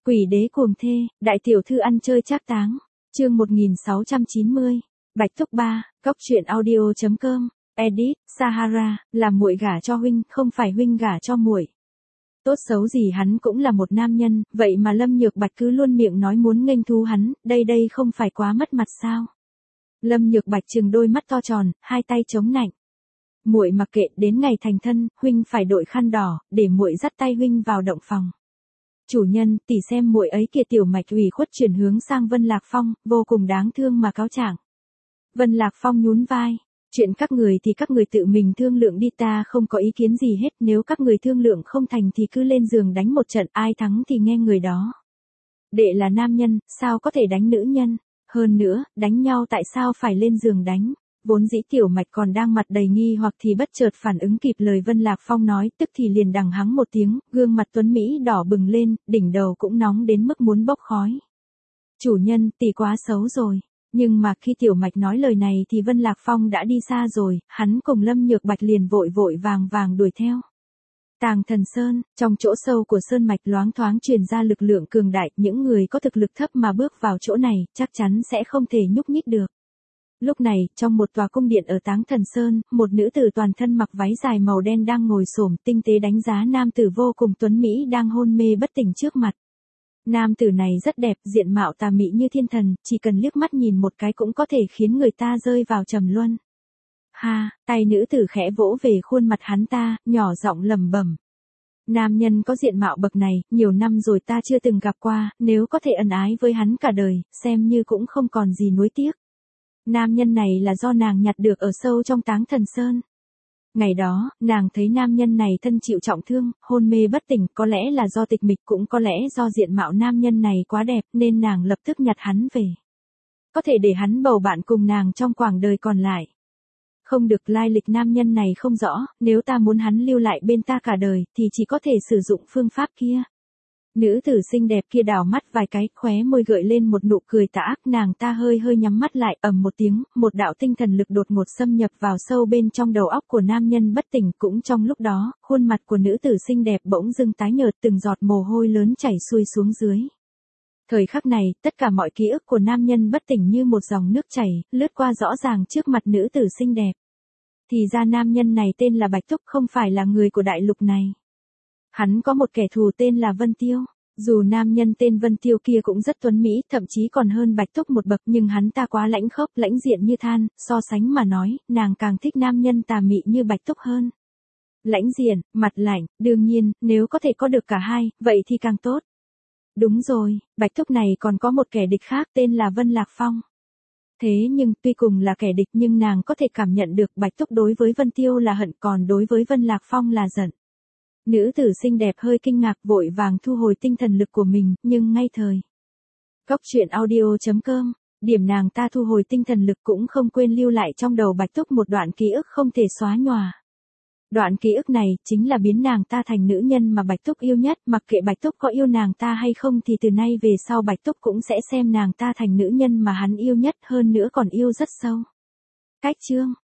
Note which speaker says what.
Speaker 1: Quỷ đế cuồng thê, đại tiểu thư ăn chơi trác táng. Chương 1690. Bạch Thúc 3, Cóc truyện audio.com. Edit, Sahara, làm muội gả cho huynh, không phải huynh gả cho muội. Tốt xấu gì hắn cũng là một nam nhân, vậy mà Lâm Nhược Bạch cứ luôn miệng nói muốn nghênh thú hắn, đây không phải quá mất mặt sao? Lâm Nhược Bạch trừng đôi mắt to tròn, hai tay chống nạnh. Muội mặc kệ, đến ngày thành thân, huynh phải đội khăn đỏ, để muội dắt tay huynh vào động phòng. Chủ nhân, tỷ xem muội ấy kìa, Tiểu Mạch ủy khuất chuyển hướng sang Vân Lạc Phong, vô cùng đáng thương mà cáo trạng. Vân Lạc Phong nhún vai. Chuyện các người thì các người tự mình thương lượng đi, ta không có ý kiến gì hết, nếu các người thương lượng không thành thì cứ lên giường đánh một trận, ai thắng thì nghe người đó. Đệ là nam nhân, sao có thể đánh nữ nhân? Hơn nữa, đánh nhau tại sao phải lên giường đánh? Vốn dĩ Tiểu Mạch còn đang mặt đầy nghi hoặc thì bất chợt phản ứng kịp lời Vân Lạc Phong nói, tức thì liền đằng hắng một tiếng, gương mặt tuấn Mỹ đỏ bừng lên, đỉnh đầu cũng nóng đến mức muốn bốc khói. Chủ nhân, tỷ quá xấu rồi. Nhưng mà khi Tiểu Mạch nói lời này thì Vân Lạc Phong đã đi xa rồi, hắn cùng Lâm Nhược Bạch liền vội vàng đuổi theo. Tàng Thần Sơn, trong chỗ sâu của sơn mạch loáng thoáng truyền ra lực lượng cường đại, những người có thực lực thấp mà bước vào chỗ này, chắc chắn sẽ không thể nhúc nhích được. Lúc này, trong một tòa cung điện ở Táng Thần Sơn, một nữ tử toàn thân mặc váy dài màu đen đang ngồi xổm tinh tế đánh giá nam tử vô cùng tuấn Mỹ đang hôn mê bất tỉnh trước mặt. Nam tử này rất đẹp, diện mạo tà mị như thiên thần, chỉ cần liếc mắt nhìn một cái cũng có thể khiến người ta rơi vào trầm luân. Ha, tay nữ tử khẽ vỗ về khuôn mặt hắn ta, nhỏ giọng lẩm bẩm. Nam nhân có diện mạo bậc này, nhiều năm rồi ta chưa từng gặp qua, nếu có thể ân ái với hắn cả đời, xem như cũng không còn gì nuối tiếc. Nam nhân này là do nàng nhặt được ở sâu trong Táng Thần Sơn. Ngày đó, nàng thấy nam nhân này thân chịu trọng thương, hôn mê bất tỉnh, có lẽ là do tịch mịch, cũng có lẽ do diện mạo nam nhân này quá đẹp nên nàng lập tức nhặt hắn về. Có thể để hắn bầu bạn cùng nàng trong quãng đời còn lại. Không được, lai lịch nam nhân này không rõ, nếu ta muốn hắn lưu lại bên ta cả đời thì chỉ có thể sử dụng phương pháp kia. Nữ tử xinh đẹp kia đảo mắt vài cái, khóe môi gợi lên một nụ cười tà ác, nàng ta hơi nhắm mắt lại, ầm một tiếng, một đạo tinh thần lực đột ngột xâm nhập vào sâu bên trong đầu óc của nam nhân bất tỉnh, cũng trong lúc đó, khuôn mặt của nữ tử xinh đẹp bỗng dưng tái nhợt, từng giọt mồ hôi lớn chảy xuôi xuống dưới. Thời khắc này, tất cả mọi ký ức của nam nhân bất tỉnh như một dòng nước chảy, lướt qua rõ ràng trước mặt nữ tử xinh đẹp. Thì ra nam nhân này tên là Bạch Thúc, không phải là người của đại lục này. Hắn có một kẻ thù tên là Vân Tiêu. Dù nam nhân tên Vân Tiêu kia cũng rất tuấn mỹ, thậm chí còn hơn Bạch Thúc một bậc, nhưng hắn ta quá lãnh khốc, lãnh diện như than, so sánh mà nói, nàng càng thích nam nhân tà mị như Bạch Thúc hơn. Lãnh diện, mặt lạnh, đương nhiên, nếu có thể có được cả hai, vậy thì càng tốt. Đúng rồi, Bạch Thúc này còn có một kẻ địch khác tên là Vân Lạc Phong. Thế nhưng, tuy cùng là kẻ địch nhưng nàng có thể cảm nhận được Bạch Thúc đối với Vân Tiêu là hận, còn đối với Vân Lạc Phong là giận. Nữ tử xinh đẹp hơi kinh ngạc, vội vàng thu hồi tinh thần lực của mình, nhưng ngay thời. Cóc truyện audio.com, điểm nàng ta thu hồi tinh thần lực cũng không quên lưu lại trong đầu Bạch Thúc một đoạn ký ức không thể xóa nhòa. Đoạn ký ức này chính là biến nàng ta thành nữ nhân mà Bạch Thúc yêu nhất, mặc kệ Bạch Thúc có yêu nàng ta hay không thì từ nay về sau Bạch Thúc cũng sẽ xem nàng ta thành nữ nhân mà hắn yêu nhất, hơn nữa còn yêu rất sâu. Cách chương